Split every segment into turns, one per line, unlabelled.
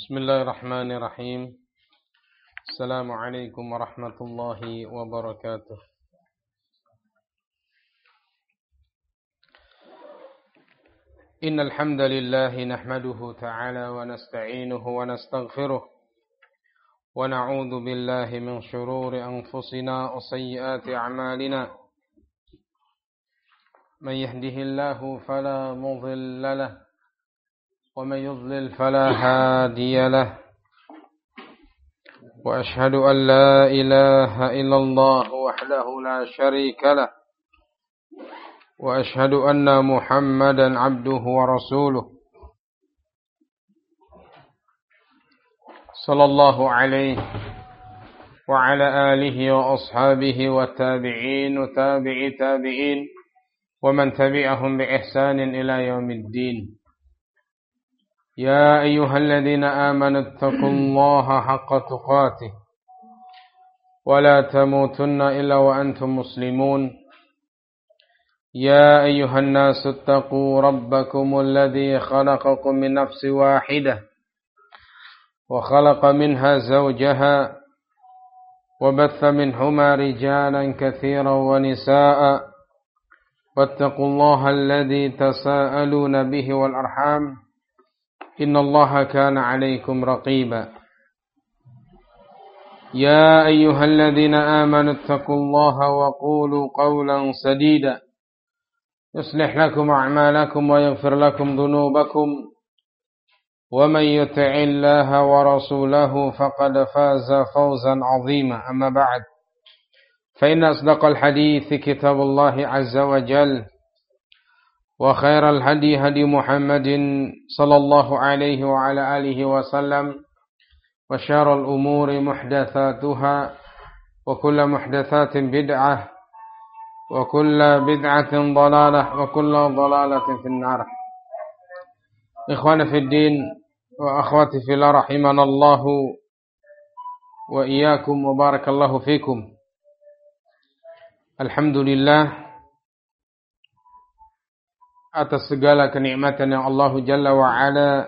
بسم الله الرحمن الرحيم. السلام عليكم ورحمة الله وبركاته. إن الحمد لله نحمده تعالى ونستعينه ونستغفره ونعوذ بالله من شرور أنفسنا وسيئات أعمالنا. من يهده الله فلا مضل له ومن يضلل فلا هادي له وأشهد أن لا إله إلا الله وحده لا شريك له وأشهد أن محمدا عبده ورسوله صلى الله عليه وعلى آله وأصحابه والتابعين وتابعي تابعين ومن تبعهم بإحسان إلى يوم الدين. يا أيها الذين آمنوا اتقوا الله حق تقاته ولا تموتن إلا وأنتم مسلمون. يا أيها الناس اتقوا ربكم الذي خلقكم من نفس واحدة وخلق منها زوجها وبث منهما رجالا كثيرا ونساء واتقوا الله الذي تساءلون به والأرحام إن الله كان عليكم رقيبا. يا أيها الذين آمنوا اتقوا الله وقولوا قولا سديدا يصلح لكم أعمالكم ويغفر لكم ذنوبكم ومن يطع الله ورسوله فقد فاز فوزا عظيما. أما بعد فإن أصدق الحديث كتاب الله عز وجل وخير الهدي هدي محمد صلى الله عليه وعلى آله وسلم وشر الأمور محدثاتها وكل محدثات بدعة وكل بدعة ضلالة وكل ضلالة في النار. إخواني في الدين وأخواتي في الله رحمنا الله وإياكم وبارك الله فيكم. Alhamdulillah atas segala kenikmatan yang Allah Jalla wa'ala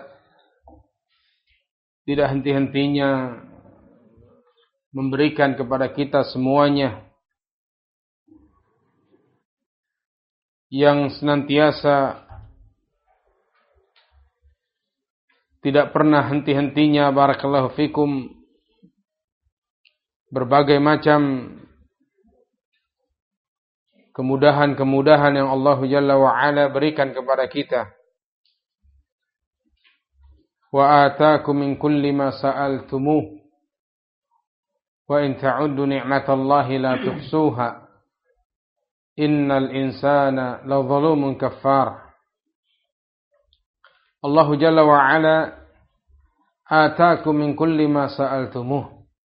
tidak henti-hentinya memberikan kepada kita semuanya, yang senantiasa tidak pernah henti-hentinya barakallahu fikum berbagai macam kemudahan-kemudahan yang Allah Jalla wa'ala berikan kepada kita. Wa ataakum min kulli ma sa'altumuh wa in ta'uddu ni'matallahi la tuhsuha innal insana la zalumun kaffar. Allah Jalla wa'ala ataakum min kulli ma sa'altumuh,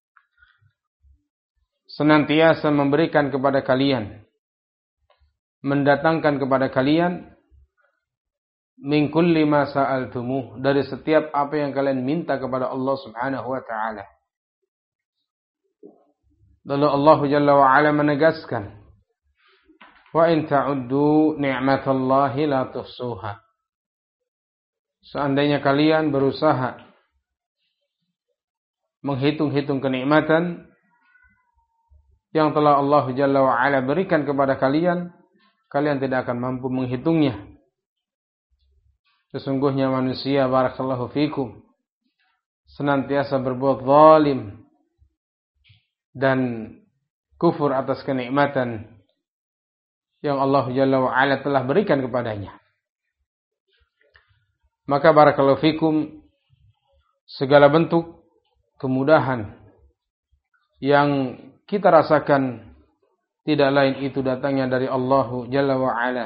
senantiasa memberikan kepada kalian, mendatangkan kepada kalian min kulli ma sa'altumuh, dari setiap apa yang kalian minta kepada Allah Subhanahu wa taala. Lalu Allah Jalla wa ala menegaskan, wa in ta'uddu ni'matallahi la tuhsuha. Seandainya kalian berusaha menghitung-hitung kenikmatan yang telah Allah Jalla wa ala berikan kepada kalian, kalian tidak akan mampu menghitungnya. Sesungguhnya manusia barakallahu fikum senantiasa berbuat zalim dan kufur atas kenikmatan yang Allah Jalla wa ala telah berikan kepadanya. Maka barakallahu fikum, segala bentuk kemudahan yang kita rasakan tidak lain itu datangnya dari Allah Jalla wa ala.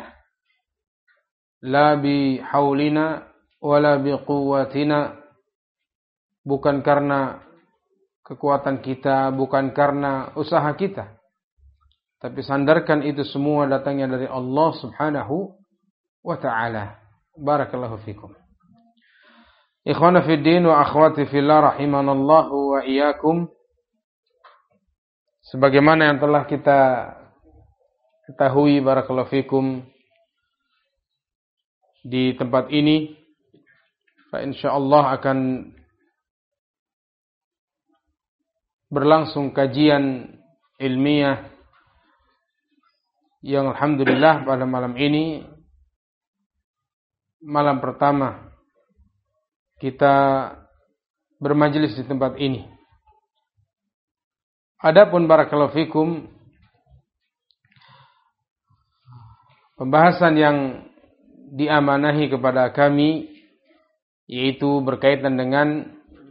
La bi haulina wala bi quwwatina, bukan karena kekuatan kita, bukan karena usaha kita, tapi sandarkan itu semua datangnya dari Allah Subhanahu wa taala. Barakallahu fikum. Ikhwana fid din wa akhwati fillah rahimanallahu wa iyyakum. Sebagaimana yang telah kita ketahui barakallahu fikum, di tempat ini, fa insyaallah akan berlangsung kajian ilmiah yang alhamdulillah pada malam ini malam pertama kita bermajelis di tempat ini. Adapun barakallahu fikum, pembahasan yang diamanahi kepada kami yaitu berkaitan dengan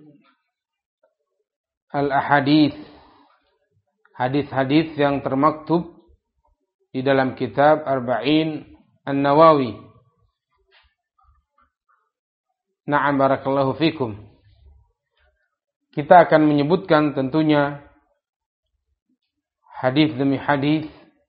al-ahadits, hadis-hadis yang termaktub di dalam kitab Arba'in An-Nawawi. Na'am barakallahu fikum. Kita akan menyebutkan tentunya hadis demi hadis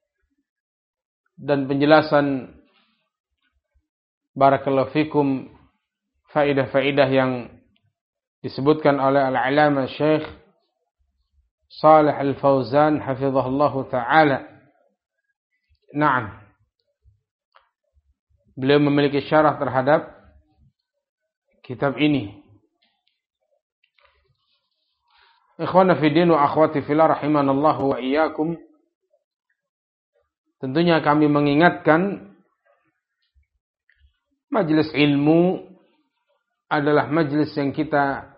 dan penjelasan barakallahu fikum faedah-faedah yang disebutkan oleh al-alama Syekh Shalih Al-Fauzan hafizahullahu taala. Naam. Beliau memiliki syarah terhadap kitab ini. Ikhwana fi din wa akhwati fillah rahimanallahu wa iyyakum. Tentunya kami mengingatkan majelis ilmu adalah majelis yang kita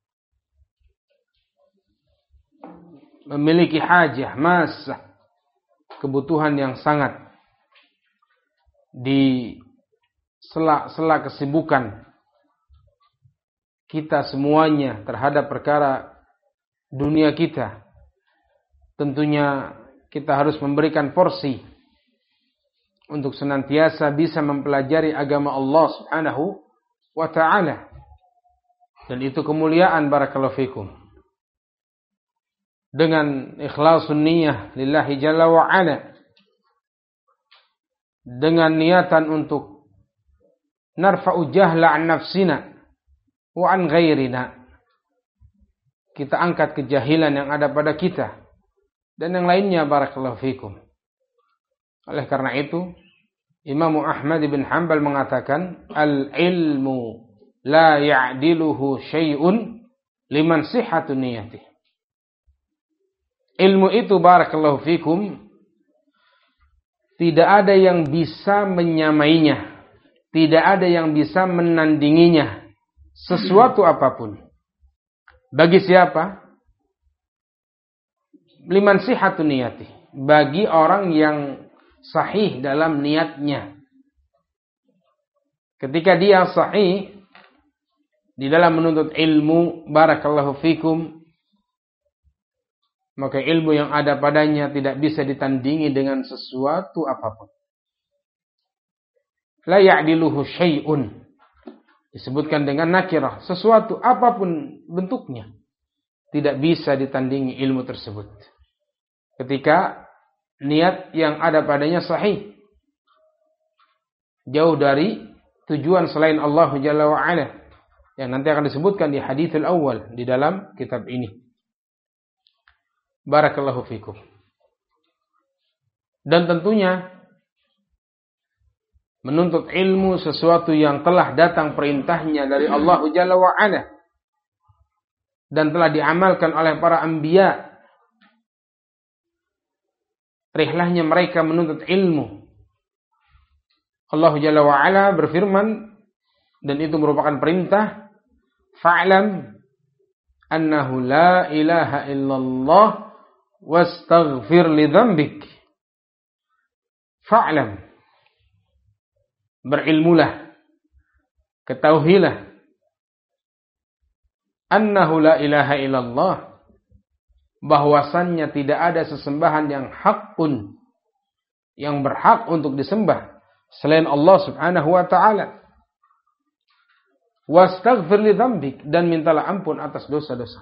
memiliki hajah, masah, kebutuhan yang sangat di sela-sela kesibukan kita semuanya terhadap perkara dunia kita. Tentunya kita harus memberikan porsi untuk senantiasa bisa mempelajari agama Allah Subhanahu wa ta'ala. Dan itu kemuliaan barakallahu fikum. Dengan ikhlasun niyah lillahi jalla wa ala, dengan niatan untuk narfa'u jahla an nafsina wa an ghairina, kita angkat kejahilan yang ada pada kita dan yang lainnya barakallahu fikum. Oleh karena itu Imam Ahmad bin Hanbal mengatakan al-ilmu la ya'diluhu syai'un liman sihhatu niyatih. Ilmu itu barakallahu fikum tidak ada yang bisa menyamainya, tidak ada yang bisa menandinginya, sesuatu apapun. Bagi siapa? Liman sihhatu niyati, bagi orang yang sahih dalam niatnya. Ketika dia sahih di dalam menuntut ilmu barakallahu fikum, maka ilmu yang ada padanya tidak bisa ditandingi dengan sesuatu apapun. La ya'diluhu syai'un, disebutkan dengan nakirah, sesuatu apapun bentuknya tidak bisa ditandingi ilmu tersebut. Ketika niat yang ada padanya sahih, jauh dari tujuan selain Allah Jalla wa Ala, yang nanti akan disebutkan di haditsul awal di dalam kitab ini. Barakallahu fikum. Dan tentunya menuntut ilmu sesuatu yang telah datang perintahnya dari Allah Jalla wa Ala dan telah diamalkan oleh para anbiya. Rihlahnya mereka menuntut ilmu. Allah Jalla wa Ala berfirman, dan itu merupakan perintah, fa'lam annahu la ilaha illallah wastaghfir li dzambik. Fa'lam, berilmulah, ketahuilah, annahu la ilaha illallah, bahwasannya tidak ada sesembahan yang hak pun, yang berhak untuk disembah selain Allah Subhanahu wa ta'ala. Wastaghfir li dzambik, dan mintalah ampun atas dosa-dosa.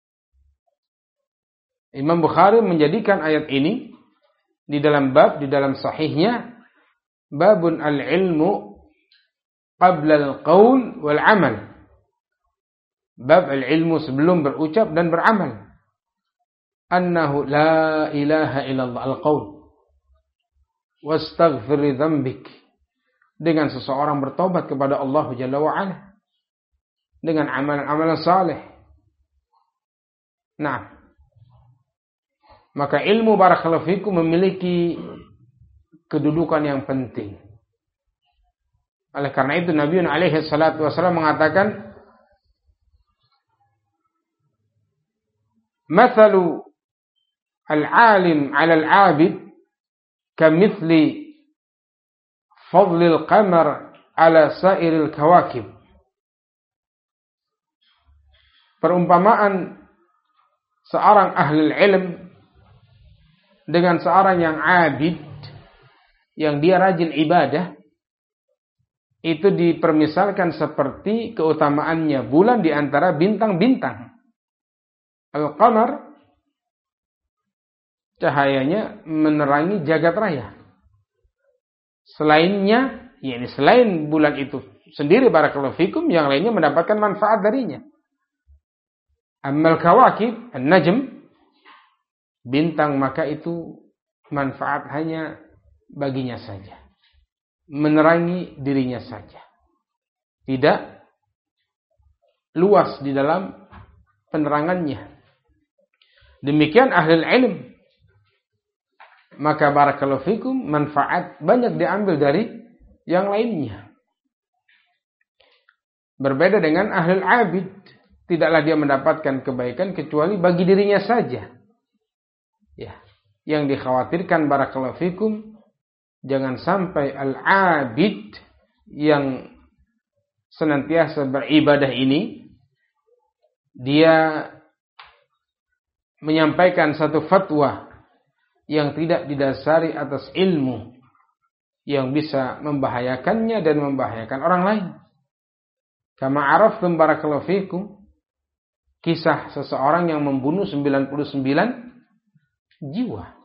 Imam Bukhari menjadikan ayat ini di dalam bab, di dalam sahihnya, babun al-ilmu qabla al-qaul wal amal. Bab al-ilmu sebelum berucap dan beramal. Annahu la ilaha illallah, al-qaul. Wastaghfir li dzambik, dengan seseorang bertobat kepada Allah Jalla wa Ala dengan amalan-amalan saleh. Nah, Maka ilmu barakallahu fikum memiliki kedudukan yang penting. Oleh karena itu Nabi alaihi salatu wasallam mengatakan, "Mathalu al-alim 'ala al-'abid kamithli fadlil qamar 'ala sa'iril kawakib." Perumpamaan seorang ahli ilm dengan seorang yang abid, yang dia rajin ibadah, itu dipermisalkan seperti keutamaannya bulan di antara bintang-bintang. Al-qamar cahayanya menerangi jagat raya. Selainnya, yakni selain bulan itu sendiri barakallahu fikum, yang lainnya mendapatkan manfaat darinya. Ammal kawakib, an-najm, bintang, maka itu manfaat hanya baginya saja, menerangi dirinya saja, tidak luas di dalam penerangannya. Demikian ahli ilm, maka barakallahu fikum manfaat banyak diambil dari yang lainnya. Berbeda dengan ahli abid, tidaklah dia mendapatkan kebaikan kecuali bagi dirinya saja. Ya, yang dikhawatirkan barakallahu fikum, jangan sampai al-abid yang senantiasa beribadah ini, dia menyampaikan satu fatwa yang tidak didasari atas ilmu, yang bisa membahayakannya dan membahayakan orang lain. Kama araftum barakallahu fikum, kisah seseorang yang membunuh 99 jiwa.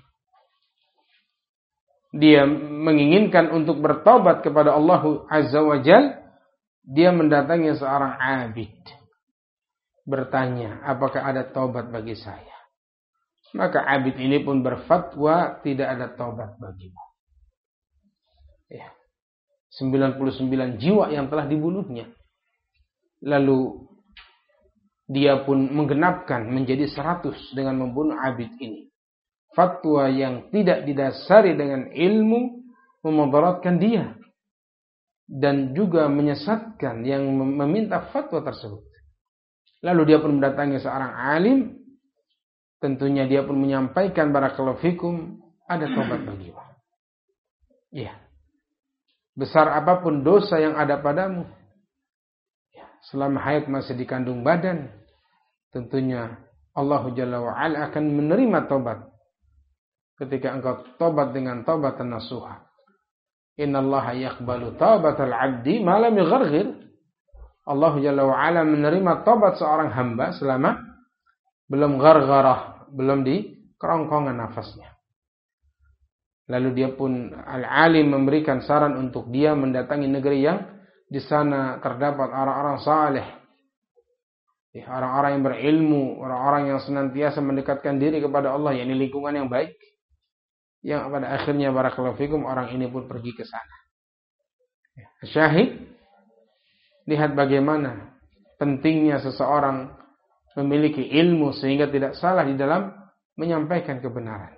Dia menginginkan untuk bertobat kepada Allah Azza wa Jal, dia mendatangi seorang abid, bertanya, apakah ada taubat bagi saya? Maka abid ini pun berfatwa, tidak ada taubat bagimu. Ya. 99 jiwa yang telah dibunuhnya. Lalu dia pun menggenapkan menjadi 100 dengan membunuh abid ini. Fatwa yang tidak didasari dengan ilmu memudaratkan dia, dan juga menyesatkan yang meminta fatwa tersebut. Lalu dia pun mendatangi seorang alim, tentunya dia pun menyampaikan barakallahu fikum, ada taubat bagimu. Ya. Besar apapun dosa yang ada padamu, ya, selama hayat masih dikandung badan, tentunya Allah Jalla wa Ala akan menerima taubat ketika engkau taubat dengan taubatan nasuha. Innallaha yaqbalu taubatal 'abdi ma lam yugharghir. Allah Jalla wa Ala menerima taubat seorang hamba selama belum ghargharah, belum di kerongkongan nafasnya. Lalu dia pun al-alim memberikan saran untuk dia mendatangi negeri yang di sana terdapat orang-orang saleh, orang-orang yang berilmu, orang-orang yang senantiasa mendekatkan diri kepada Allah, yakni lingkungan yang baik. Yang pada akhirnya barakallahu fikum, orang ini pun pergi ke sana. Syahid, lihat bagaimana pentingnya seseorang memiliki ilmu sehingga tidak salah di dalam menyampaikan kebenaran.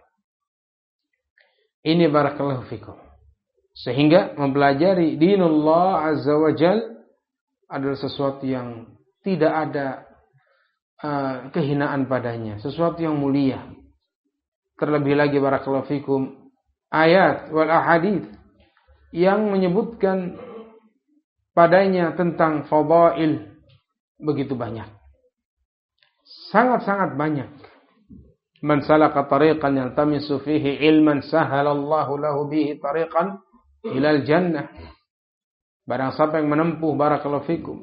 Ini barakallahu fikum. Sehingga mempelajari dinullah azza wa jal adalah sesuatu yang tidak ada kehinaan padanya, sesuatu yang mulia. Terlebih lagi barakallahu fikum, ayat wal ahadits yang menyebutkan padanya tentang fadail begitu banyak. Sangat-sangat banyak. Man salaka tariqan yaltamisu fihi ilman sahalallahu lahu bihi tariqan ilal jannah. Barang siapa yang menempuh barakallahu fikum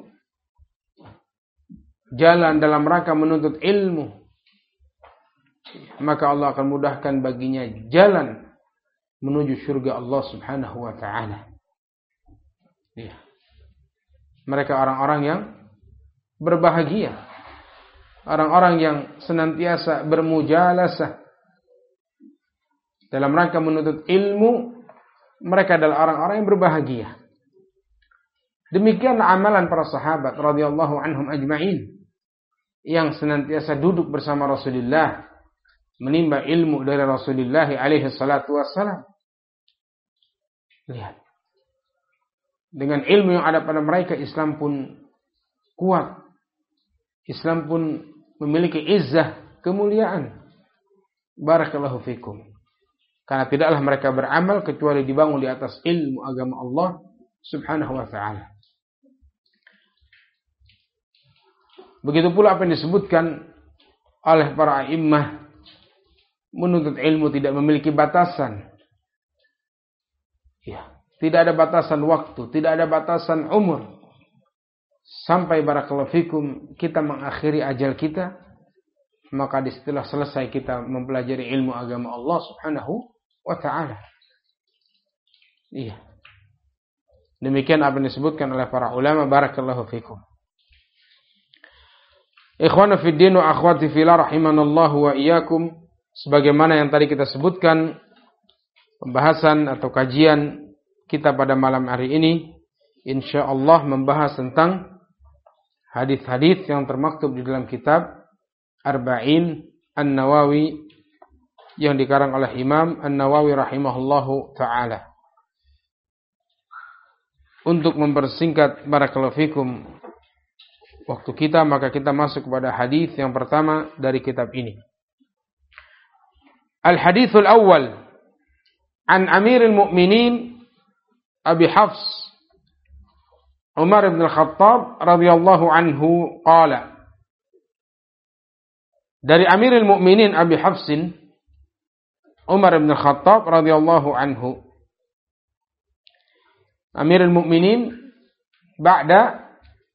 jalan dalam rangka menuntut ilmu, maka Allah akan mudahkan baginya jalan menuju surga Allah Subhanahu wa taala. Ya. Mereka orang-orang yang berbahagia, orang-orang yang senantiasa bermujalasah dalam rangka menuntut ilmu. Mereka adalah orang-orang yang berbahagia. Demikian amalan para sahabat radhiyallahu anhum ajma'in yang senantiasa duduk bersama Rasulullah menimba ilmu dari Rasulullah alaihi salatu wassalam. Lihat. Dengan ilmu yang ada pada mereka, Islam pun kuat. Islam pun memiliki izzah, kemuliaan. Barakallahu fikum. Karena tidaklah mereka beramal kecuali dibangun di atas ilmu agama Allah subhanahu wa ta'ala. Begitu pula apa yang disebutkan oleh para a'immah, menuntut ilmu tidak memiliki batasan. Ya, tidak ada batasan waktu, tidak ada batasan umur. Sampai barakallahu fikum kita mengakhiri ajal kita, maka setelah selesai kita mempelajari ilmu agama Allah subhanahu wa ta'ala. Iya. Demikian apa yang disebutkan oleh para ulama. Barakallahu fikum. Ikhwana fid din wa akhwati fillah rahimanallahu wa iyyakum. Sebagaimana yang tadi kita sebutkan, pembahasan atau kajian kita pada malam hari ini insyaallah membahas tentang hadis-hadis yang termaktub di dalam kitab Arba'in An-Nawawi yang dikarang oleh Imam An-Nawawi rahimahullahu ta'ala. Untuk mempersingkat barakallahu fikum waktu kita, maka kita masuk kepada hadis yang pertama dari kitab ini. Al-hadithul awal an Amirul Mu'minin Abi Hafs Umar ibn al-Khattab radhiyallahu anhu qala. Dari Amirul Mu'minin Abi Hafsin Umar ibn al-Khattab radhiyallahu anhu. Amirul Mu'minin ba'da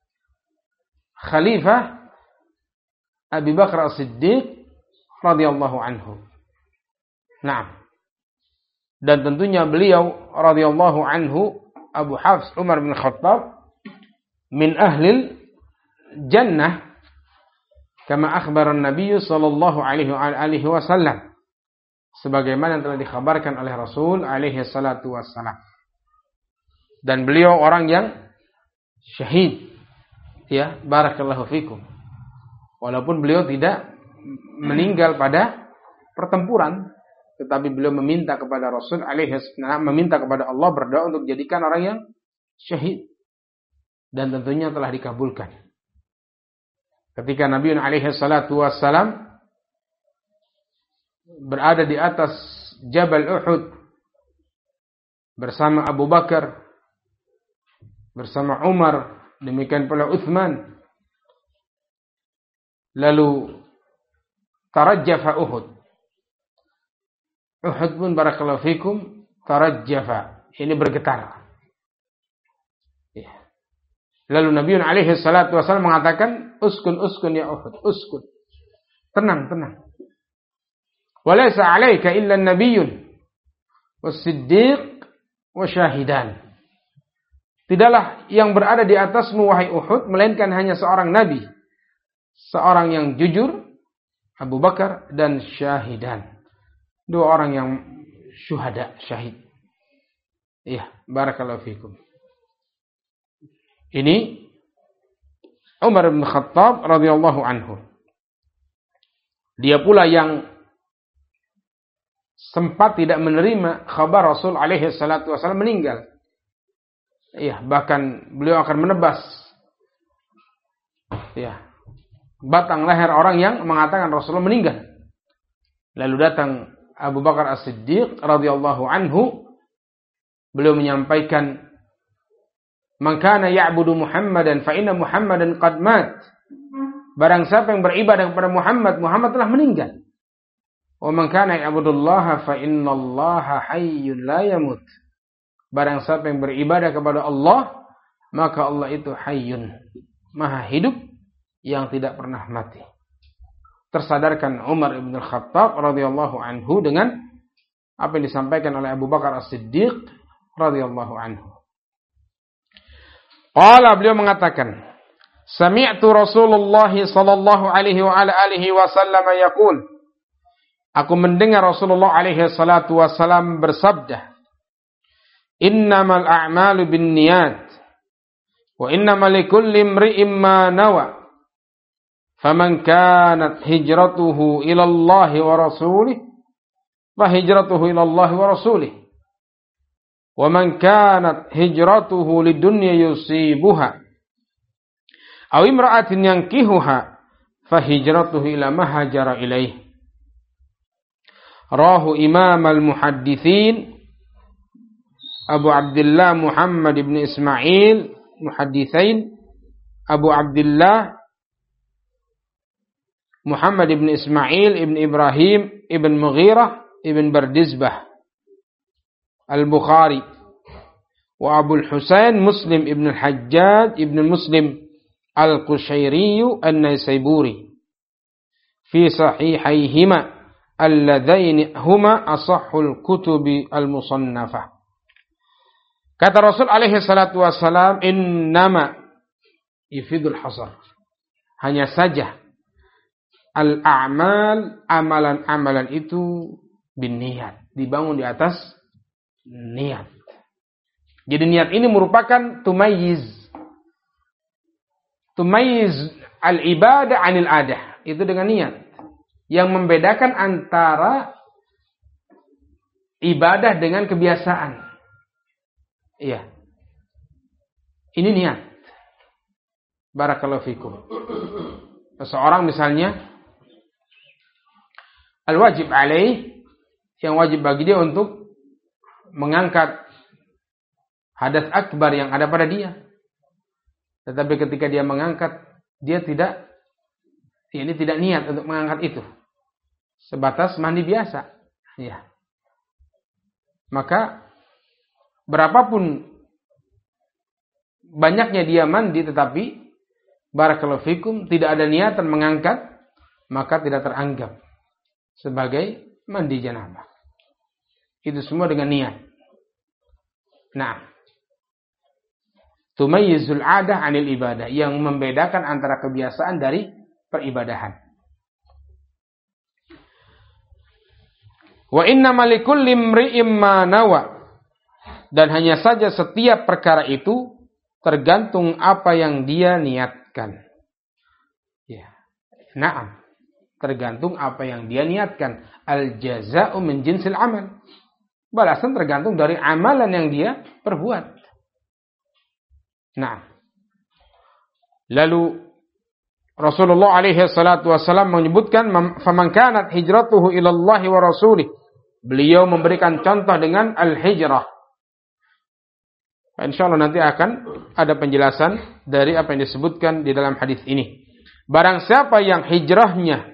Khalifah Abi Bakar As-Siddiq radhiyallahu anhu. Naam. Dan tentunya beliau radhiyallahu anhu Abu Hafs Umar bin Khattab min ahlil jannah kama akhbara Nabi sallallahu alaihi wasallam, sebagaimana yang telah dikhabarkan oleh Rasul alaihi salatu wassalam. Dan beliau orang yang syahid. Ya, barakallahu fikum. Walaupun beliau tidak meninggal pada pertempuran, tetapi beliau meminta kepada Rasul alaihi wasallam, meminta kepada Allah, berdoa untuk jadikan orang yang syahid. Dan tentunya telah dikabulkan. Ketika Nabi alaihi salatu wassalam berada di atas Jabal Uhud bersama Abu Bakar, bersama Umar, demikian pula Uthman. Lalu tarajjafa Uhud. Uhud pun barakallahu fikum tarajjafa. Ini bergetar. Ya. Lalu Nabi alaihi salatu wasallam mengatakan, uskun ya Uhud, uskun. Tenang. Walaysa alaika illa an-nabiyyun was-siddiq wa syahidan. Tidaklah yang berada di atasmu wahai Uhud melainkan hanya seorang nabi, seorang yang jujur, Abu Bakar, dan syahidan, dua orang yang syuhada, syahid. Iya, barakallahu fikum. Ini Umar bin Khattab radhiyallahu anhu. Dia pula yang sempat tidak menerima kabar Rasul alaihi salatu wasallam meninggal. Iya, bahkan beliau akan menebas batang leher orang yang mengatakan Rasulullah meninggal. Lalu datang Abu Bakar As-Siddiq radhiyallahu anhu. Beliau menyampaikan, "Man kana ya'budu Muhammadan fa inna Muhammadan qad mat." Barang siapa yang beribadah kepada Muhammad, Muhammad telah meninggal. "Wa man kana ya'budullaha fa innallaha hayyun la yamut." Barang siapa yang beribadah kepada Allah, maka Allah itu hayyun, maha hidup yang tidak pernah mati. Tersadarkan Umar ibn al-Khattab radhiyallahu anhu dengan apa yang disampaikan oleh Abu Bakar As-Siddiq radhiyallahu anhu. Qala, beliau mengatakan, sami'tu Rasulullah sallallahu alaihi wa ala alihi wasallam yaqul. Aku mendengar Rasulullah alaihi salatu wasallam bersabda, innamal a'malu binniyat wa innamal likulli imri'in ma nawa. faman kanat hijratuhu ila Allah wa rasulih fa hijratuhu ila Allah wa rasulih wa man kanat hijratuhu lidunya yusibuha aw imra'atin yankihuha fa hijratuhu ila ma hajara ilaih. Rahu Imam al-Muhadditsin Abu Abdullah Muhammad ibn Ismail Muhadditsain Abu Abdullah Muhammad ibn Ismail ibn Ibrahim ibn Mughirah ibn Bardizbah Al-Bukhari wa Abu al-Husain Muslim ibn al-Hajjaj ibn Muslim Al-Qushairi An-Naisaburi fi sahihayhima alladzaini huma asahhul kutubi al-musannafah. Kata Rasul alaihi salatu wassalam, innama yufidul hasar. Hanya saja al-a'mal, amalan-amalan itu binniyat, dibangun di atas niat. Jadi niat ini merupakan tumayyiz al-ibadah 'anil adah. Itu dengan niat yang membedakan antara ibadah dengan kebiasaan. Iya. Ini niat. Barakallahu fikum. Seseorang misalnya al-wajib alaih, yang wajib bagi dia untuk mengangkat hadas akbar yang ada pada dia. Tetapi ketika dia mengangkat, dia tidak niat untuk mengangkat itu. Sebatas mandi biasa. Ya. Maka berapapun banyaknya dia mandi, tetapi barakallahu fikum tidak ada niatan mengangkat, maka tidak teranggap sebagai mandi janabah. Itu semua dengan niat. Nah, tumayyizul 'adah 'anil ibadah, yang membedakan antara kebiasaan dari peribadahan. Wa innamal likulli imri'in ma nawa, dan hanya saja setiap perkara itu tergantung apa yang dia niatkan. Ya. Naam. Tergantung apa yang dia niatkan. Al-jaza'u min jinsil amal. Balasan tergantung dari amalan yang dia perbuat. Nah. Lalu Rasulullah alaihi salatu wasallam menyebutkan, faman kanat hijratuhu ila Allah wa rasulih. Beliau memberikan contoh dengan al-hijrah. Insyaallah nanti akan ada penjelasan dari apa yang disebutkan di dalam hadis ini. Barang siapa yang hijrahnya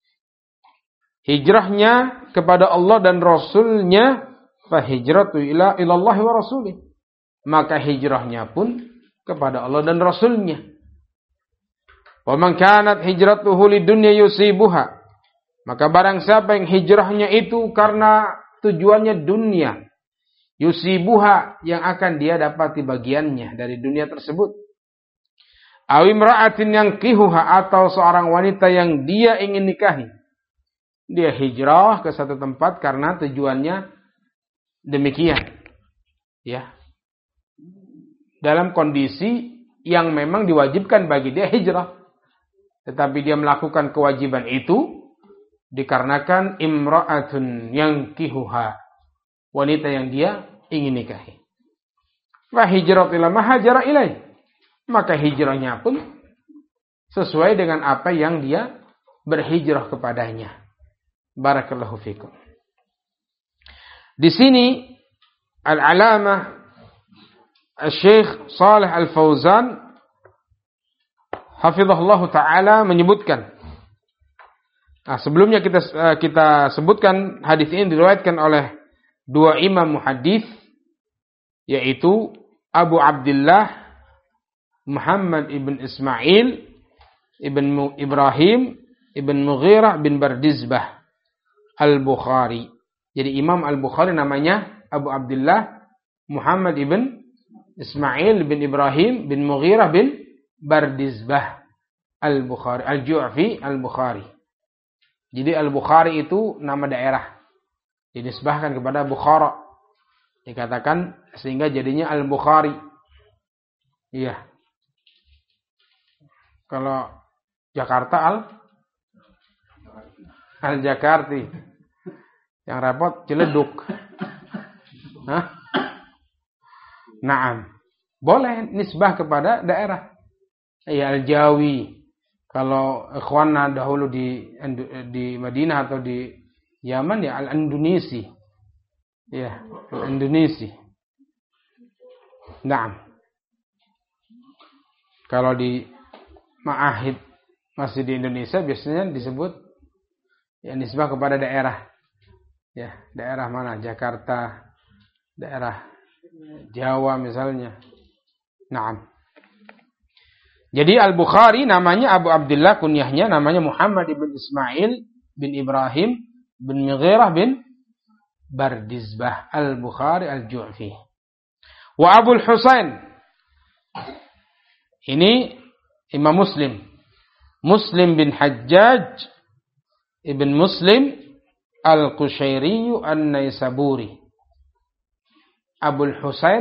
kepada Allah dan Rasulnya, fa hijratu ila Allah wa rasulih, maka hijrahnya pun kepada Allah dan Rasulnya. Wa man kanat hijratuhu lidunya yusibuha, maka barang siapa yang hijrahnya itu karena tujuannya dunia, yusibuha, yang akan dia dapati bagiannya dari dunia tersebut. Awimra'atin yankihuha, atau seorang wanita yang dia ingin nikahi. Dia hijrah ke satu tempat karena tujuannya demikian. Ya. Dalam kondisi yang memang diwajibkan bagi dia hijrah. Tetapi dia melakukan kewajiban itu dikarenakan imra'atun yankihuha, wanita yang dia ingin nikahi. Fa hijratu ila ma hajara ilaih, maka hijrahnya pun sesuai dengan apa yang dia berhijrah kepadanya. Barakallahu fikum. Di sini Al-Alamah Al-Syekh Shalih Al-Fauzan hafizahullah taala menyebutkan. Nah, sebelumnya kita sebutkan hadis ini diriwayatkan oleh dua imam muhadits, yaitu Abu Abdullah Muhammad ibn Ismail ibn Ibrahim ibn Mughirah bin Bardizbah Al-Bukhari. Jadi Imam Al-Bukhari namanya Abu Abdullah Muhammad ibn Ismail bin Ibrahim bin Mughirah bin Bardizbah Al-Bukhari, Al-Ju'fi Al-Bukhari. Jadi Al-Bukhari itu nama daerah, dinisbahkan kepada Bukhara, dikatakan sehingga jadinya Al-Bukhari. Iya. Kalau Jakarta Al-Jakarti. Yang repot Ciledug. Hah? Naam. Boleh nisbah kepada daerah. Ya Al-Jawi. Kalau ikhwanna dahulu di Madinah atau di Yaman ya Al-Indonesi. Ya, Al-Indonesi. Naam. Kalau di ma'ahid masih di Indonesia biasanya disebut ya nisbah kepada daerah. Ya, daerah mana? Jakarta, daerah Jawa misalnya. Naam. Jadi Al-Bukhari namanya Abu Abdullah, kunyahnya namanya Muhammad bin Ismail bin Ibrahim bin Mughirah bin Bardizbah Al-Bukhari Al-Ju'fi. Wa Abul Husain. Ini Imam Muslim. Muslim bin Hajjaj ibn Muslim Al-Qushairi An-Naisaburi. Abul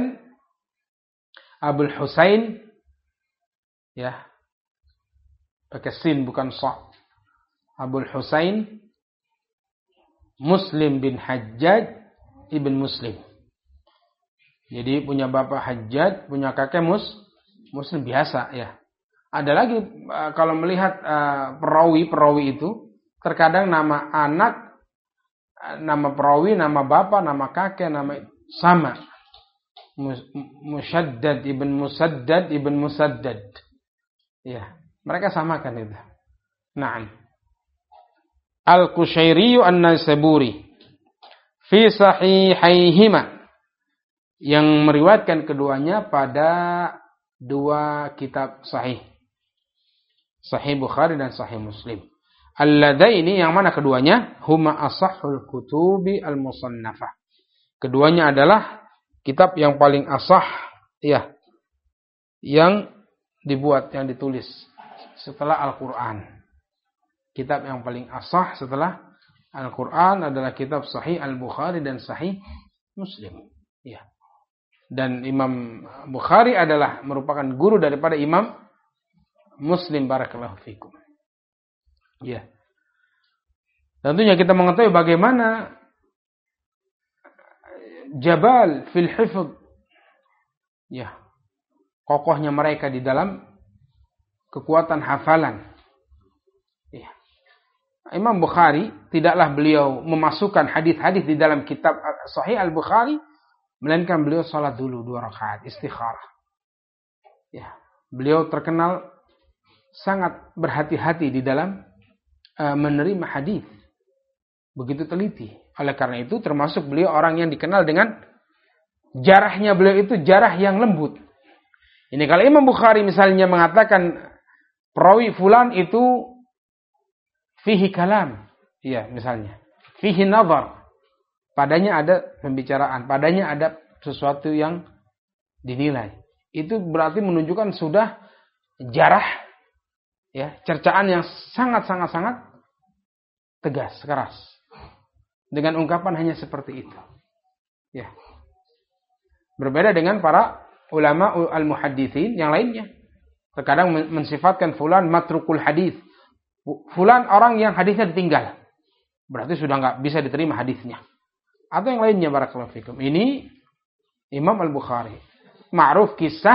Husain ya. Pakai sin bukan sa. Abul Husain Muslim bin Hajjaj ibn Muslim. Jadi punya bapak Hajjaj, punya kakek Muslim biasa ya. Ada lagi kalau melihat perawi itu terkadang nama anak, nama perawi, nama bapak, nama kakek, nama sama. Musyaddad ibn Musaddad. Ya, mereka samakan itu. Naam. Al-Qushairi An-Naisaburi fi sahihaihima, yang meriwayatkan keduanya pada dua kitab sahih. Sahih Bukhari dan Sahih Muslim. Alladaini, yang mana keduanya? Huma asahhul kutubi al-musannafah. Keduanya adalah kitab yang paling asah ya, yang dibuat, yang ditulis setelah Al-Quran. Kitab yang paling asah setelah Al-Quran adalah kitab Sahih Al-Bukhari dan Sahih Muslim. Ya. Dan Imam Bukhari adalah merupakan guru daripada Imam Muslim, barakallahu fikum. Ya. Tentunya kita mengetahui bagaimana jabal fil hifdz. Ya. Kokohnya mereka di dalam kekuatan hafalan. Ya. Imam Bukhari tidaklah beliau memasukkan hadis-hadis di dalam kitab Sahih Al-Bukhari, melainkan beliau salat dulu 2 rakaat istikharah. Ya. Beliau terkenal sangat berhati-hati di dalam menerima hadis. Begitu teliti. Oleh karena itu termasuk beliau orang yang dikenal dengan jarahnya beliau itu jarah yang lembut. Ini kalau Imam Bukhari misalnya mengatakan perawi fulan itu fihi kalam. Iya, misalnya. Fihi nazar. Padanya ada pembicaraan, padanya ada sesuatu yang dinilai. Itu berarti menunjukkan sudah jarah, ya, cercaan yang sangat tegas, keras. Dengan ungkapan hanya seperti itu. Ya. Berbeda dengan para ulama al-muhadditsin yang lainnya. Terkadang mensifatkan fulan matrukul hadis. Fulan orang yang hadisnya ditinggal. Berarti sudah enggak bisa diterima hadisnya. Atau yang lainnya, barakallahu fikum. Ini Imam Al-Bukhari. Ma'ruf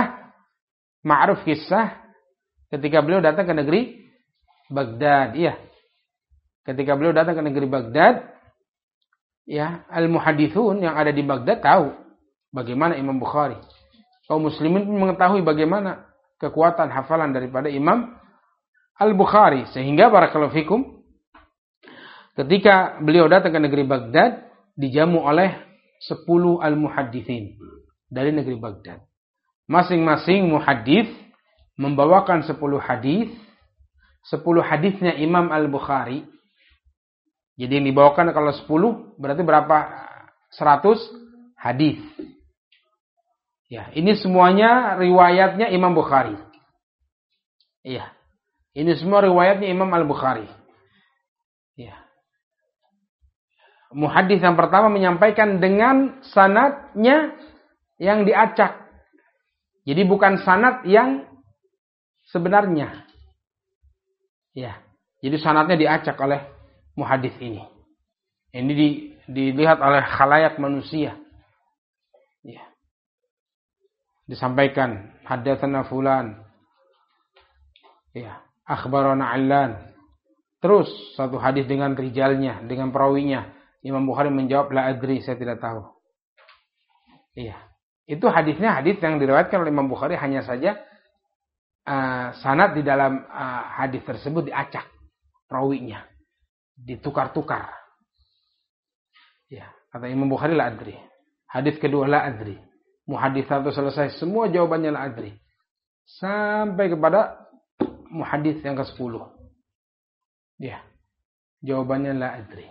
kisah ketika beliau datang ke negeri Baghdad, iya. Ketika beliau datang ke negeri Baghdad, ya, al-muhadithun yang ada di Baghdad tahu bagaimana Imam Bukhari. Kaum muslimin pun mengetahui bagaimana kekuatan hafalan daripada Imam Al-Bukhari. Sehingga barakallahu fikum, ketika beliau datang ke negeri Baghdad, dijamu oleh 10 al-muhadithin dari negeri Baghdad. Masing-masing muhadith membawakan 10 hadis. 10 hadisnya Imam Al-Bukhari. Jadi yang dibawakan kalau 10 berarti berapa? 100 hadis. Ya, ini semuanya riwayatnya Imam Bukhari. Iya. Ini semua riwayatnya Imam Al-Bukhari. Ya. Muhaddits yang pertama menyampaikan dengan sanadnya yang diacak. Jadi bukan sanad yang sebenarnya. Ya. Jadi sanadnya diacak oleh muhadits ini. Ini dilihat oleh khalayak manusia. Ya. Disampaikan haddatsana fulan. Ya, akhbarana Allan. Terus satu hadis dengan rijalnya, dengan perawinya. Imam Bukhari menjawab, la adri, saya tidak tahu. Iya. Itu hadisnya hadis yang diriwayatkan oleh Imam Bukhari, hanya saja sanad di dalam hadis tersebut diacak perawinya, ditukar-tukar. Ya, kata Imam Bukhari, la adri. Hadis kedua, la adri. Muhadits satu selesai, semua jawabannya la adri. Sampai kepada muhadits yang ke-10. Ya. Jawabannya la adri.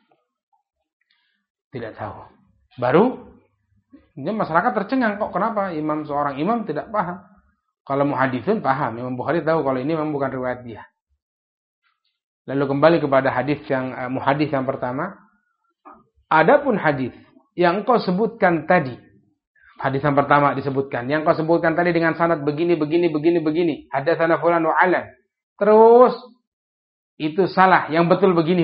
Tidak tahu. Baru ini masyarakat tercengang, kok kenapa seorang imam tidak paham? Kalau muhaditsun paham, Imam Bukhari tahu kalau ini memang bukan riwayat dia. Lalu kembali kepada hadis yang muhadits yang pertama. Adapun hadis yang kau sebutkan tadi, hadis yang pertama disebutkan, yang kau sebutkan tadi dengan sanad begini. Haddatsana fulan wa alan. Terus itu salah, yang betul begini.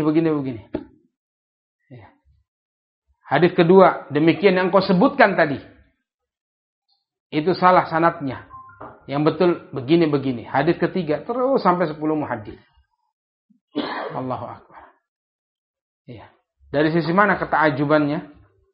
Ya. Hadis kedua, demikian yang kau sebutkan tadi. Itu salah sanadnya. Yang betul begini. Hadis ketiga, terus sampai 10 muhadits. Allahu Akbar. Ya. Dari sisi mana ketaajubannya?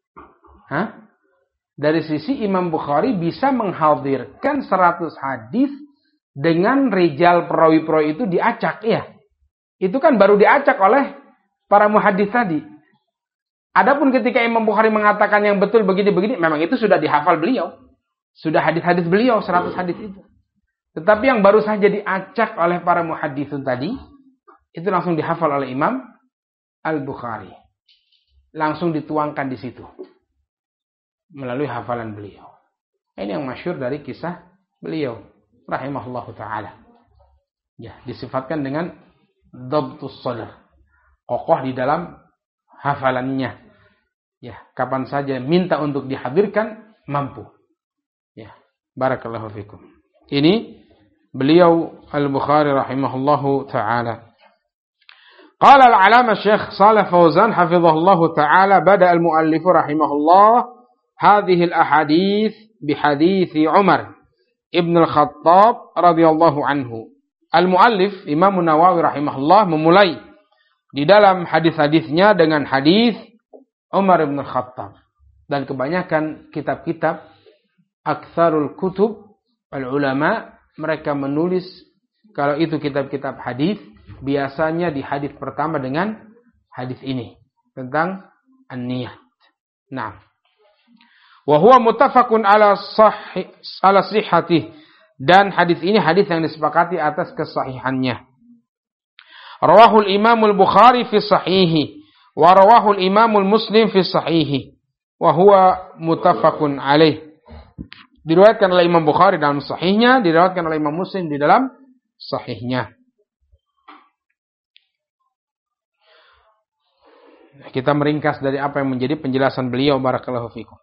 Dari sisi Imam Bukhari bisa menghadirkan 100 hadis dengan rijal perawi-perawi itu diacak, ya. Itu kan baru diacak oleh para muhadits tadi. Adapun ketika Imam Bukhari mengatakan yang betul begini, memang itu sudah dihafal beliau. Sudah hadis-hadis beliau, 100 hadis itu. Tetapi yang baru saja diacak oleh para muhaditsun tadi, itu langsung dihafal oleh Imam Al-Bukhari. Langsung dituangkan di situ. Melalui hafalan beliau. Ini yang masyhur dari kisah beliau. Rahimahullahu ta'ala. Ya, disifatkan dengan dhabtus sadr. Kokoh di dalam hafalannya. Ya, kapan saja minta untuk dihadirkan, mampu. Ya, barakallahu fikum. Ini beliau Al-Bukhari rahimahullahu ta'ala. Qala al-alama Syekh Shalih Fauzan hafizahullahu ta'ala, bada al-muallif rahimahullah hadhihi al-ahadits bihadithi Umar ibn al-Khattab radhiyallahu anhu. Al-muallif Imam Nawawi rahimahullah memulai di dalam hadis-hadisnya dengan hadis Umar bin Khattab. Dan kebanyakan kitab-kitab, aktsarul kutub al-ulama, mereka menulis kalau itu kitab-kitab hadis, biasanya di hadis pertama dengan hadis ini tentang an-niyat. Nah, wa huwa muttafaqun ala sihhatih, dan hadis ini hadis yang disepakati atas kesahihannya. Rawahul Imamul Bukhari fi sahihi wa rawahul Imamul Muslim fi sahihi wa huwa muttafaqun alaih. Diriwayatkan oleh Imam Bukhari dalam sahihnya, diriwayatkan oleh Imam Muslim di dalam sahihnya. Kita meringkas dari apa yang menjadi penjelasan beliau, barakallahu fikum.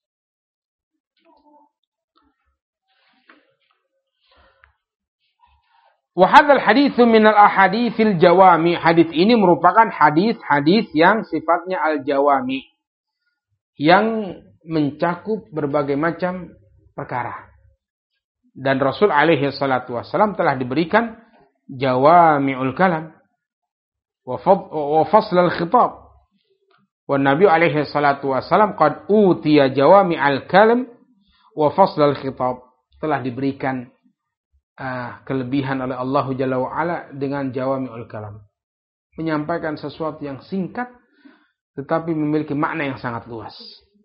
Wa hadzal hadits min al-ahaditsil jawami. Hadis ini merupakan hadis-hadis yang sifatnya al-jawami, yang mencakup berbagai macam perkara. Dan Rasul alaihi salatu wasallam telah diberikan jawami'ul kalam wa fasl al-khitab. Wa Nabi alaihi salatu wasallam qad utiya jawami'al kalam wa fasl al-khitab. Telah diberikan kelebihan oleh Allah Jalla wa Ala dengan jawami'ul kalam. Menyampaikan sesuatu yang singkat tetapi memiliki makna yang sangat luas.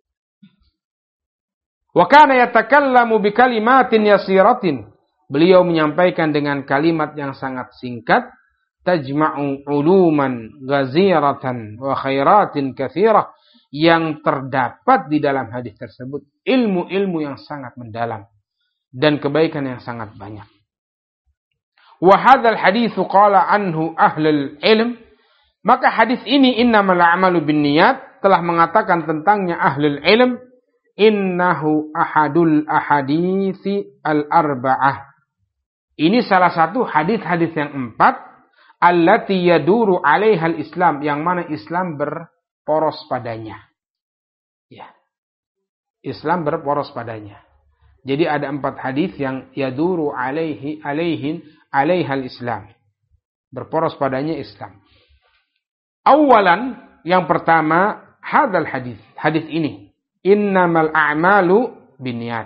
Wa kana yatakallamu bi kalimatin yasiratin. Beliau menyampaikan dengan kalimat yang sangat singkat, tajma'u uluman ghaziratan wa khairatin katsirah, yang terdapat di dalam hadis tersebut ilmu-ilmu yang sangat mendalam dan kebaikan yang sangat banyak. Wa hadzal hadits qala anhu ahlul ilm, maka hadis ini innamal a'malu binniyat telah mengatakan tentangnya ahlul ilm, innahu ahadul ahaditsi al-arba'ah. Ini salah satu hadis-hadis yang 4 allati yaduru 'alaiha al-Islam, yang mana Islam berporos padanya. Ya. Islam berporos padanya. Jadi ada 4 hadis yang yaduru 'alaiha al-Islam. Berporos padanya Islam. Awalan, yang pertama, hadzal hadis. Hadis ini, innamal a'malu binniyat.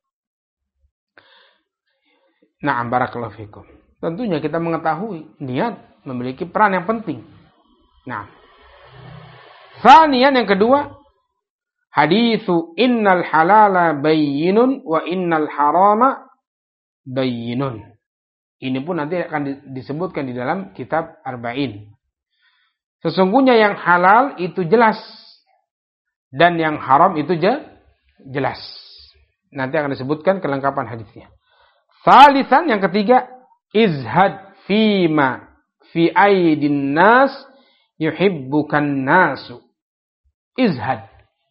Na'am, barakallahu fikum. Tentunya kita mengetahui niat memiliki peran yang penting. Nah, tsaniyan, yang kedua, haditsu innal halala bayyinun wa innal harama bayyinun. Ini pun nanti akan disebutkan di dalam kitab Arba'in. Sesungguhnya yang halal itu jelas dan yang haram itu jelas. Nanti akan disebutkan kelengkapan hadisnya. Salisan, yang ketiga, izhad fima fi aidin nas yuhibbukan nasu. Izhad.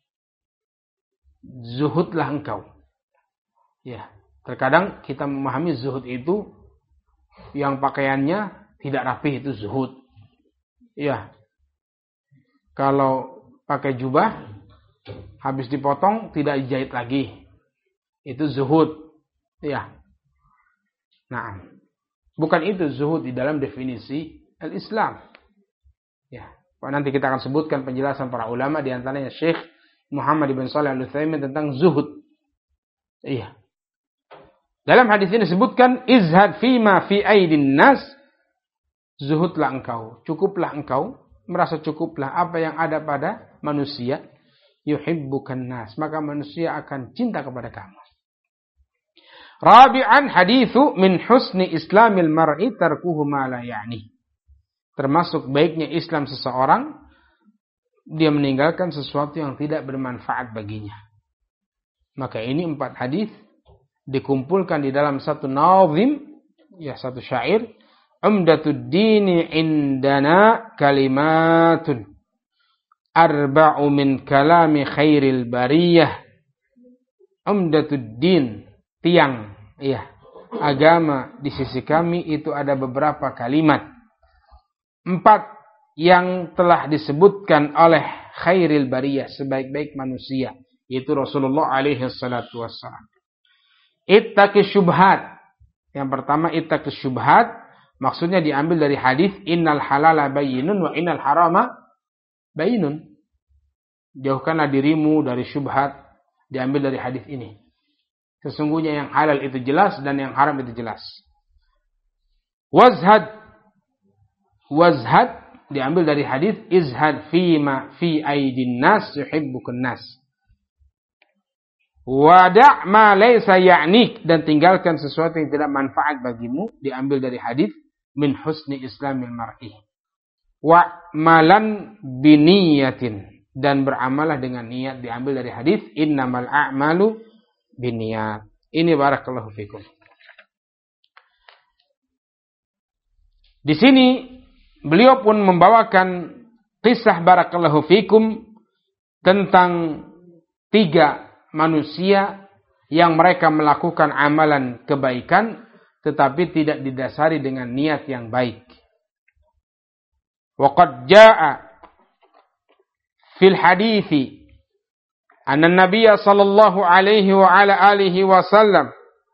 Zuhudlah engkau. Ya, terkadang kita memahami zuhud itu yang pakaiannya tidak rapi, itu zuhud. Ya. Kalau pakai jubah habis dipotong tidak dijahit lagi, itu zuhud. Ya. Nah, bukan itu zuhud di dalam definisi al-Islam. Ya, nanti kita akan sebutkan penjelasan para ulama, di antaranya Syekh Muhammad ibn Shalih al-Utsaimin tentang zuhud. Iya. Dalam hadis ini disebutkan izhad fima fi aidin nas, zuhudlah engkau, cukuplah engkau, merasa cukuplah apa yang ada pada manusia, yuhibbukan nas, maka manusia akan cinta kepada kamu. Rabi'an, haditsu min husni islamil mar'i tarkuhu ma la ya'ni. Termasuk baiknya Islam seseorang, dia meninggalkan sesuatu yang tidak bermanfaat baginya. Maka ini 4 hadis dikumpulkan di dalam satu nazim, ya, satu syair. Umdatud dini indana kalimatun arba'u min kalami khairil bariyah. Umdatud din, tiang, ya, agama di sisi kami itu ada beberapa kalimat. 4 yang telah disebutkan oleh khairil bariyah, sebaik-baik manusia, yaitu Rasulullah alaihi salatu wassalam. Ittaqi syubhat. Yang pertama, ittaqi syubhat, maksudnya diambil dari hadis innal halala bayyinun wa innal harama bayyinun. Jauhkanlah dirimu dari syubhat, diambil dari hadis ini. Sesungguhnya yang halal itu jelas dan yang haram itu jelas. Wazhad diambil dari hadis izhad fima fi aidin nas yuhibbukun nas. Wada' ma laysa ya'nik, dan tinggalkan sesuatu yang tidak manfaat bagimu, diambil dari hadis min husni islamil mar'i. Wa malan biniyatin, dan beramalah dengan niat, diambil dari hadis innamal a'malu binniyat. Ini barakallahu fikum. Di sini beliau pun membawakan kisah barakallahu fikum tentang 3 manusia yang mereka melakukan amalan kebaikan tetapi tidak didasari dengan niat yang baik. Wa qad jaa'a fil hadithi anna an-nabiy sallallahu alaihi wa ala alihi wasallam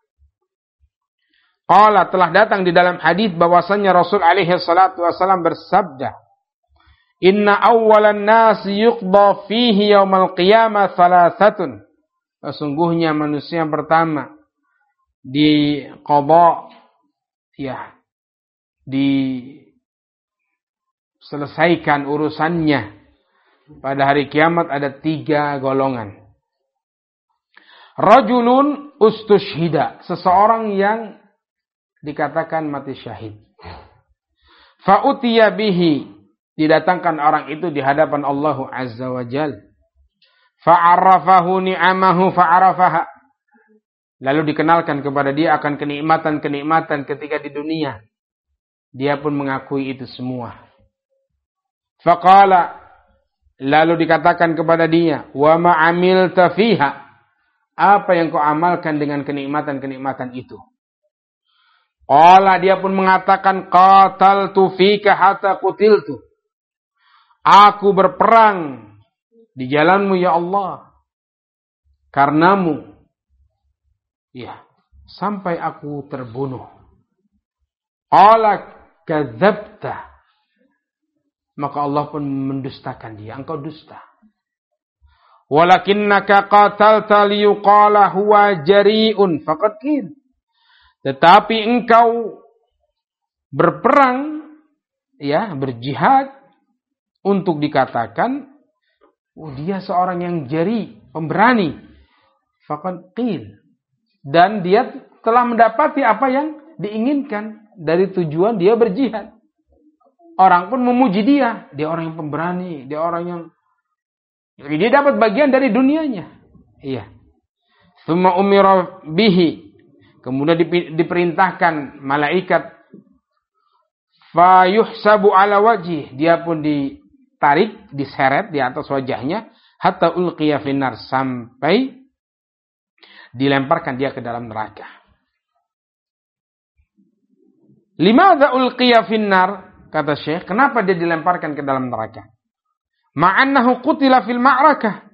qala, telah datang di dalam hadis bahwasannya Rasul alaihi salatu wasallam bersabda, inna awwalan nas yuqda fihi yaumal qiyamah salasatun. Sesungguhnya manusia yang pertama diqadha, ya, diselesaikan urusannya pada hari kiamat, ada 3 golongan. Rajulun ustushhida, seseorang yang dikatakan mati syahid. Fa'utiya bihi, didatangkan orang itu di hadapan Allah Azza wa Jalla. Fa'arrafahu ni'amahu fa'arafaha, lalu dikenalkan kepada dia akan kenikmatan-kenikmatan ketika di dunia. Dia pun mengakui itu semua. Faqala, lalu dikatakan kepada dia, wa ma 'amilta fiha, apa yang kau amalkan dengan kenikmatan-kenikmatan itu? Qala, dia pun mengatakan, qataltu fika hatta qutiltu. Aku berperang di jalanmu ya Allah, karenamu, ya, sampai aku terbunuh. Qala kadzabta. Maka Allah pun mendustakan dia. Engkau dusta. Walakinnaka qatalta liyuqala huwa jari'un faqad qil. Tetapi engkau berperang, ya, berjihad untuk dikatakan, oh, dia seorang yang jari, pemberani. Faqad qil. Dan dia telah mendapati apa yang diinginkan dari tujuan dia berjihad. Orang pun memuji dia. Dia orang yang pemberani. Dia orang yang... Jadi dia dapat bagian dari dunianya. Iya. Tsumma umira bihi. Kemudian diperintahkan malaikat. Fa yuhsabu ala wajih. Dia pun ditarik, diseret di atas wajahnya. Hatta ulqiya finnar. Sampai dilemparkan dia ke dalam neraka. Limadza ulqiya finnar? Kata Syekh, kenapa dia dilemparkan ke dalam neraka? Ma'annahu qutila fil ma'rakah.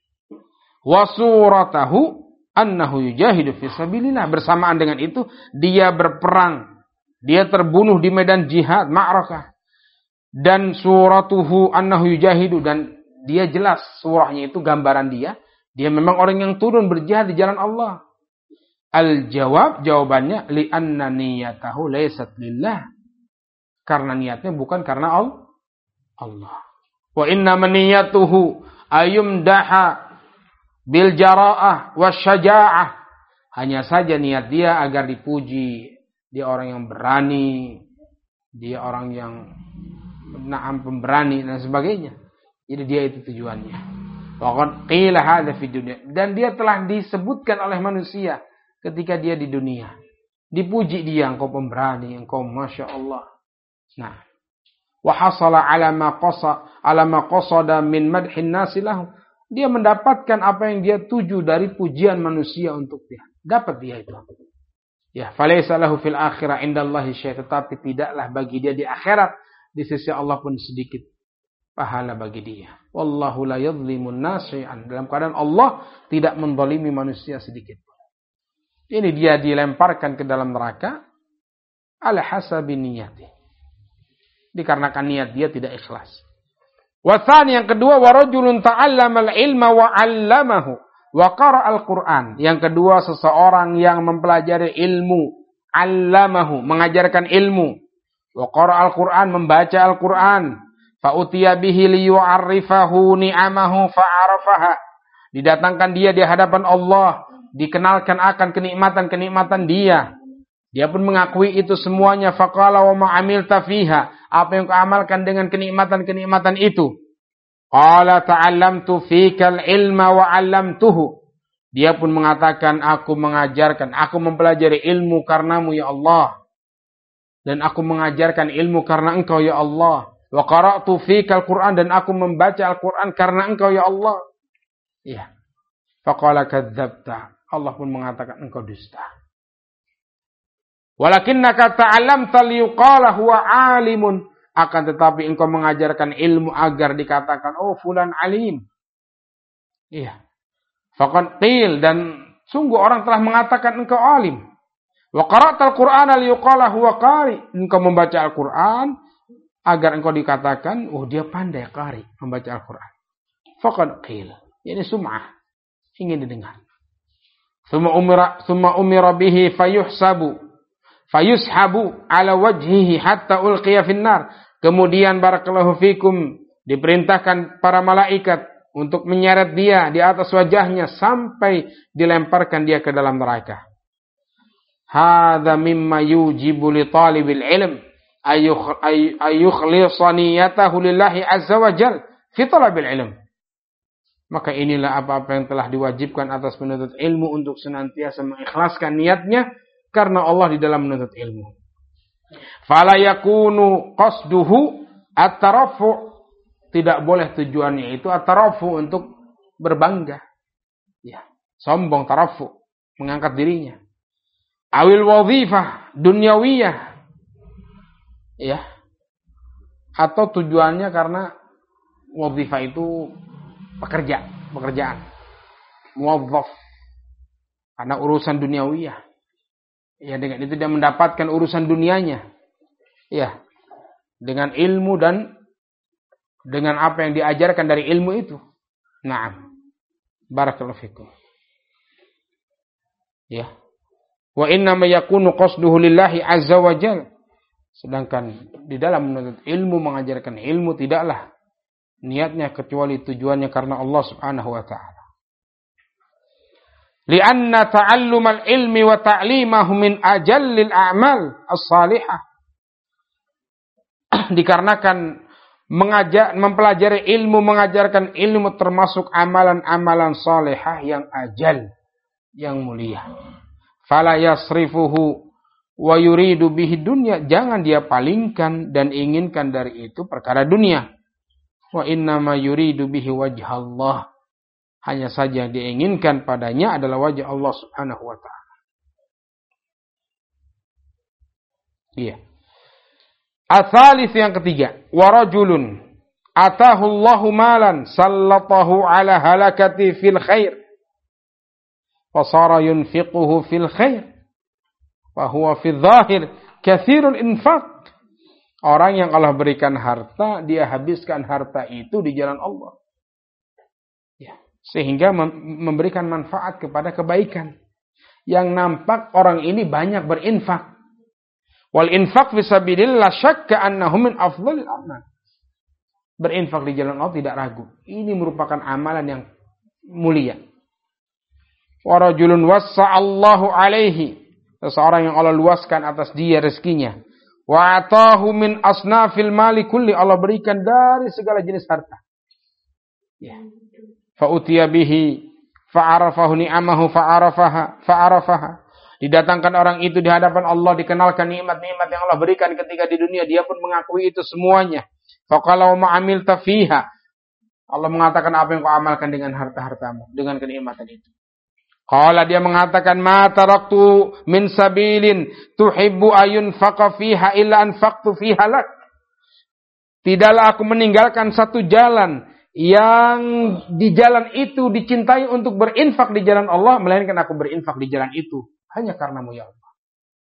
Wa suratahu annahu yujahidu fi sabilillah. Bersamaan dengan itu, dia berperang. Dia terbunuh di medan jihad, ma'rakah. Dan suratuhu annahu yujahidu. Dan dia jelas, surahnya itu gambaran dia. Dia memang orang yang turun berjihad di jalan Allah. Al-jawab, jawabannya, li'anna niyatahu laysat lillah. Karena niatnya bukan karena Allah. Wa inna maniyatuhu ayumdaha bil jara'ah wasyaja'ah. Hanya saja niat dia agar dipuji. Dia orang yang berani. Dia orang yang pemberani dan sebagainya. Jadi dia itu tujuannya. Wa qila hadza fi dunya. Dan dia telah disebutkan oleh manusia ketika dia di dunia. Dipuji dia, engkau pemberani, engkau Masya Allah. Nah, wa hasala ala ma qasada min madhin nasi lahu. Dia mendapatkan apa yang dia tuju dari pujian manusia untuk dia. Dapat dia itu. Ya, falaysa lahu fil akhirah indallahi syai', tetapi tidaklah bagi dia di akhirat di sisi Allah pun sedikit pahala bagi dia. Wallahu la yadhlimun nasi'an. Dalam keadaan Allah tidak menzalimi manusia sedikit. Ini dia dilemparkan ke dalam neraka ala hasabi niyati. Dikarenakan niat dia tidak ikhlas. Wathani, yang kedua, warajulun ta'allamal ilma wa 'allamahu wa qara'al Qur'an. Yang kedua, seseorang yang mempelajari ilmu, 'allamahu, mengajarkan ilmu, wa qara'al Qur'an, membaca Al-Qur'an, fa utiya bihi liyu'arrifahu ni'amahu fa'arafaha. Didatangkan dia di hadapan Allah, dikenalkan akan kenikmatan-kenikmatan dia. Dia pun mengakui itu semuanya. Faqala wa ma'amilta fiha. Apa yang kau amalkan dengan kenikmatan-kenikmatan itu? Qala ta'allamtu fikal ilma wa 'allamtuhu. Dia pun mengatakan, aku mengajarkan, aku mempelajari ilmu karenamu ya Allah. Dan aku mengajarkan ilmu karena engkau ya Allah. Wa qara'tu fikal Qur'an, dan aku membaca Al-Qur'an karena engkau ya Allah. Iya. Faqala kadzabta. Allah pun mengatakan engkau dusta. Walakinnaka ta'allamta liyuqala huwa 'alimun. Akan tetapi engkau mengajarkan ilmu agar dikatakan, oh fulan alim. Iya. Faqad qil, dan sungguh orang telah mengatakan engkau alim. Wa qara'tal Qur'ana liyuqala huwa qari. Engkau membaca Al-Qur'an agar engkau dikatakan, oh dia pandai qari, membaca Al-Qur'an. Faqad qil. Ini sum'ah. Ingin didengar. Thumma umira bihi fayushabu ala wajhihi hatta ulqiya finnar. Kemudian barakallahu fikum, diperintahkan para malaikat untuk menyeret dia di atas wajahnya sampai dilemparkan dia ke dalam neraka. Hadza mimma yujibu li talibil ilm ayukhlisa niyatahu lillahi azza wa jalla fi talabil ilm. Maka inilah apa-apa yang telah diwajibkan atas penuntut ilmu untuk senantiasa mengikhlaskan niatnya karena Allah di dalam menuntut ilmu. Fala yakunu qasduhu at-tarafu'. Tidak boleh tujuannya itu at-tarafu', untuk berbangga. Ya, sombong, tarafu', mengangkat dirinya. awil wadhifah dunyawiyah, ya, atau tujuannya karena wadhifah itu pekerjaan, muwadhaf, karena urusan duniawiyah, ya, dengan itu dia mendapatkan urusan dunianya, ya, dengan ilmu dan dengan apa yang diajarkan dari ilmu itu. Naam, barakallahu fikum. Ya. Wa inna ma yakunu qasduhu lillahi azza wa jalla. Sedangkan di dalam menuntut ilmu, mengajarkan ilmu, tidaklah niatnya kecuali tujuannya karena Allah Subhanahu wa taala. Lianna ta'allumal ilmi wa ta'limahu min ajallil a'mal as-salihah. Dikarenakan mempelajari ilmu, mengajarkan ilmu termasuk amalan-amalan salihah yang ajal, yang mulia. Fala yasrifuhu wa yuridu bihi dunya, jangan dia palingkan dan inginkan dari itu perkara dunia. Wa innama yuridu bihi wajhallah, hanya saja yang diinginkan padanya adalah wajah Allah Subhanahu wa taala. Iya. Ats-tsalits, yang ketiga, wa rajulun atahu Allahu malan sallatahu ala halakati fil khair wa sara yunfiquhu fil khair wa huwa fil zahir katsirul infaq. Orang yang Allah berikan harta, dia habiskan harta itu di jalan Allah, ya, sehingga memberikan manfaat kepada kebaikan. Yang nampak orang ini banyak berinfak. Wal infaq fi sabilillah syakka annahu min afdhalil a'mal. Berinfak di jalan Allah tidak ragu, ini merupakan amalan yang mulia. Wa rajulun wassa'allahu alaihi, seseorang yang Allah luaskan atas dia rezekinya. Wa atahu min asnafil mali kulli, Allah berikan dari segala jenis harta. Ya. Fa utiya bihi fa'arafahu ni'amahu fa'arafaha. Didatangkan orang itu di hadapan Allah, dikenalkan nikmat-nikmat yang Allah berikan ketika di dunia, dia pun mengakui itu semuanya. Faqala wa ma'amilta fiha, Allah mengatakan, apa yang kau amalkan dengan harta-hartamu, dengan kenikmatan itu. Qala, dia mengatakan, ma taraktu min sabilin tuhibbu ayunfaqa fiha illa anfaqtu fiha lak. Tidaklah aku meninggalkan satu jalan yang di jalan itu dicintai untuk berinfak di jalan Allah, melainkan aku berinfak di jalan itu hanya karenamu ya Allah.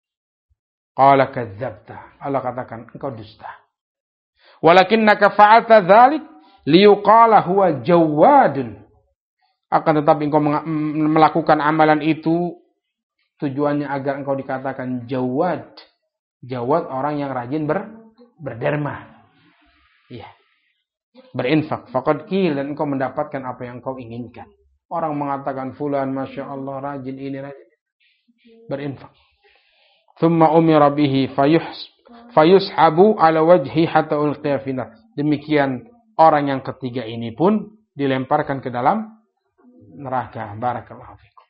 Qala kadzabta, Allah katakan engkau dusta. Walakinnaka fa'alta dzalik liyuqala huwa jawadun. Akan tetapi engkau melakukan amalan itu tujuannya agar engkau dikatakan jawad. Jawad, orang yang rajin berderma. Ya. Berinfak. Faqad qil, dan engkau mendapatkan apa yang engkau inginkan. Orang mengatakan fulan masya Allah rajin ini rajin. Berinfak. Thumma umira bihi fayushabu ala wajhi hatta ulqiya finar. Demikian orang yang ketiga ini pun dilemparkan ke dalam neraka. Barakallahu fikum.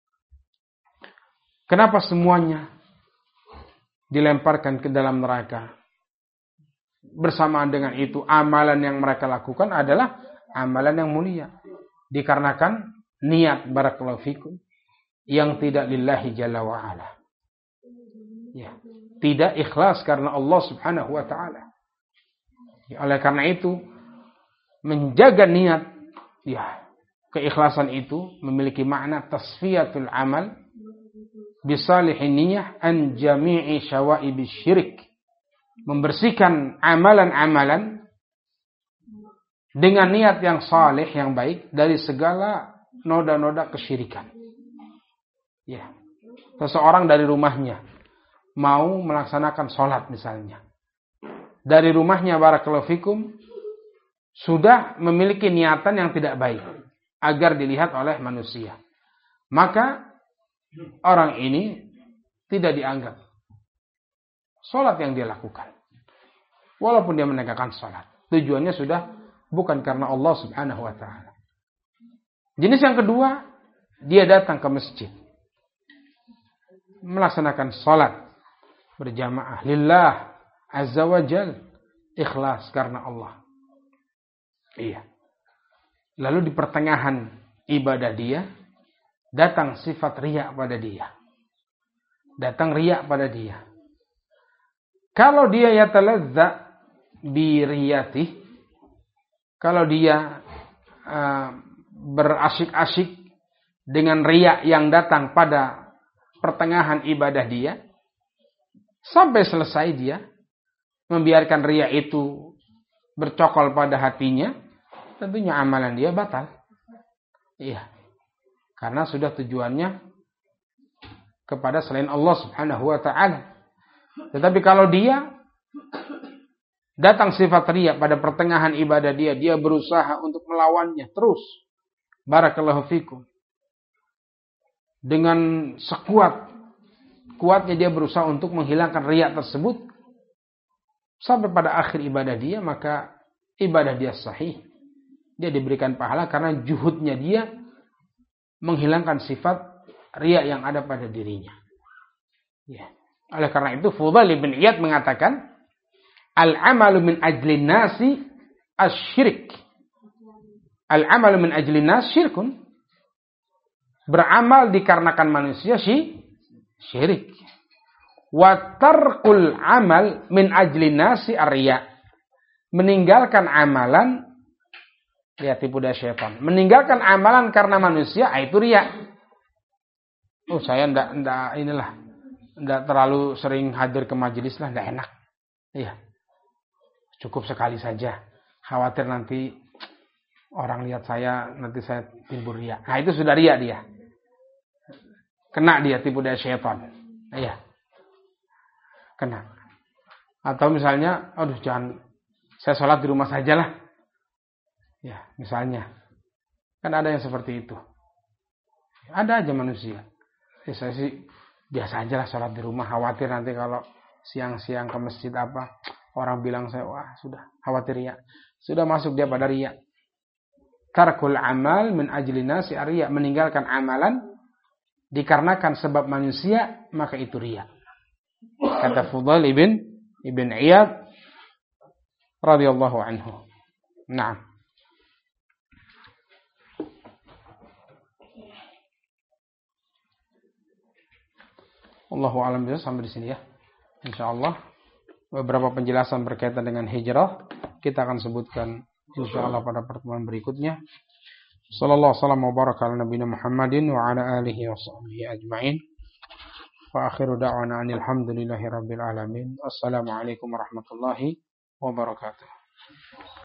Kenapa semuanya dilemparkan ke dalam neraka? Bersamaan dengan itu, amalan yang mereka lakukan adalah amalan yang mulia. Dikarenakan niat, barakallahu fikum, yang tidak lillahi jalla wa'ala. Ya. Tidak ikhlas karena Allah Subhanahu wa ta'ala. Ya, oleh karena itu, menjaga niat, ya, keikhlasan itu memiliki makna tasfiyatul amal bisalihin niyah an jami'i syawa'ibis syirik. Membersihkan amalan-amalan dengan niat yang saleh, yang baik, dari segala noda-noda kesyirikan. Ya. Seseorang dari rumahnya mau melaksanakan sholat misalnya. Dari rumahnya barakallahu fikum sudah memiliki niatan yang tidak baik agar dilihat oleh manusia. Maka orang ini tidak dianggap sholat yang dia lakukan. Walaupun dia menegakkan sholat. Tujuannya sudah bukan karena Allah Subhanahu wa ta'ala. Jenis yang kedua, dia datang ke masjid, melaksanakan sholat berjamaah lillah azza wa jal, ikhlas karena Allah. Iya. Lalu di pertengahan ibadah dia datang sifat riya pada dia. Datang riya pada dia. Kalau dia yataladza bi riyatih, kalau dia berasyik-asyik dengan riya yang datang pada pertengahan ibadah dia, sampai selesai dia membiarkan riya itu bercokol pada hatinya, tentunya amalan dia batal. Iya. Karena sudah tujuannya kepada selain Allah Subhanahu wa taala. Tetapi kalau dia datang sifat riya pada pertengahan ibadah dia, dia berusaha untuk melawannya terus. Barakallahu fikum. Dengan kuatnya dia berusaha untuk menghilangkan riya tersebut sampai pada akhir ibadah dia, maka ibadah dia sahih. Dia diberikan pahala karena juhudnya dia menghilangkan sifat riya yang ada pada dirinya. Ya. Oleh karena itu Fudail bin Iyad mengatakan, al-amalu min ajlin nasi asy-syirik. Al-amalu min ajlin nas syirkun. Beramal dikarenakan manusia syirik. Wa tarkul amal min ajlin nasi ar-riya. Meninggalkan amalan, lihat tipu daya syaitan. Meninggalkan amalan karena manusia, itu riya. Oh, saya enggak terlalu sering hadir ke majelis lah, enggak enak. Iya. Cukup sekali saja. Khawatir nanti orang lihat saya, nanti saya timbul riya. Nah, itu sudah riya dia. Kena dia tipu daya syaitan. Iya. Kena. Atau misalnya, aduh jangan, saya sholat di rumah sajalah. Ya, misalnya. Kan ada yang seperti itu. Ada aja manusia. Ya, saya sih biasa aja lah sholat di rumah. Khawatir nanti kalau siang-siang ke masjid apa, orang bilang saya, wah sudah, khawatir riya. Sudah masuk dia pada riya. Tarkul amal min ajli nasi riya. Meninggalkan amalan dikarenakan sebab manusia, maka itu riya. Kata Fudail ibn Iyad radhiyallahu anhu. Naam. Allahu a'lam bishawab, sampai di sini ya. Insyaallah beberapa penjelasan berkaitan dengan hijrah kita akan sebutkan insyaallah pada pertemuan berikutnya. Sallallahu alaihi wasallam wa baraka ala nabiyina Muhammadin wa ala alihi wa sahbihi ajma'in. Wa akhiru da'wana alhamdulillahi rabbil alamin. Assalamualaikum warahmatullahi wabarakatuh.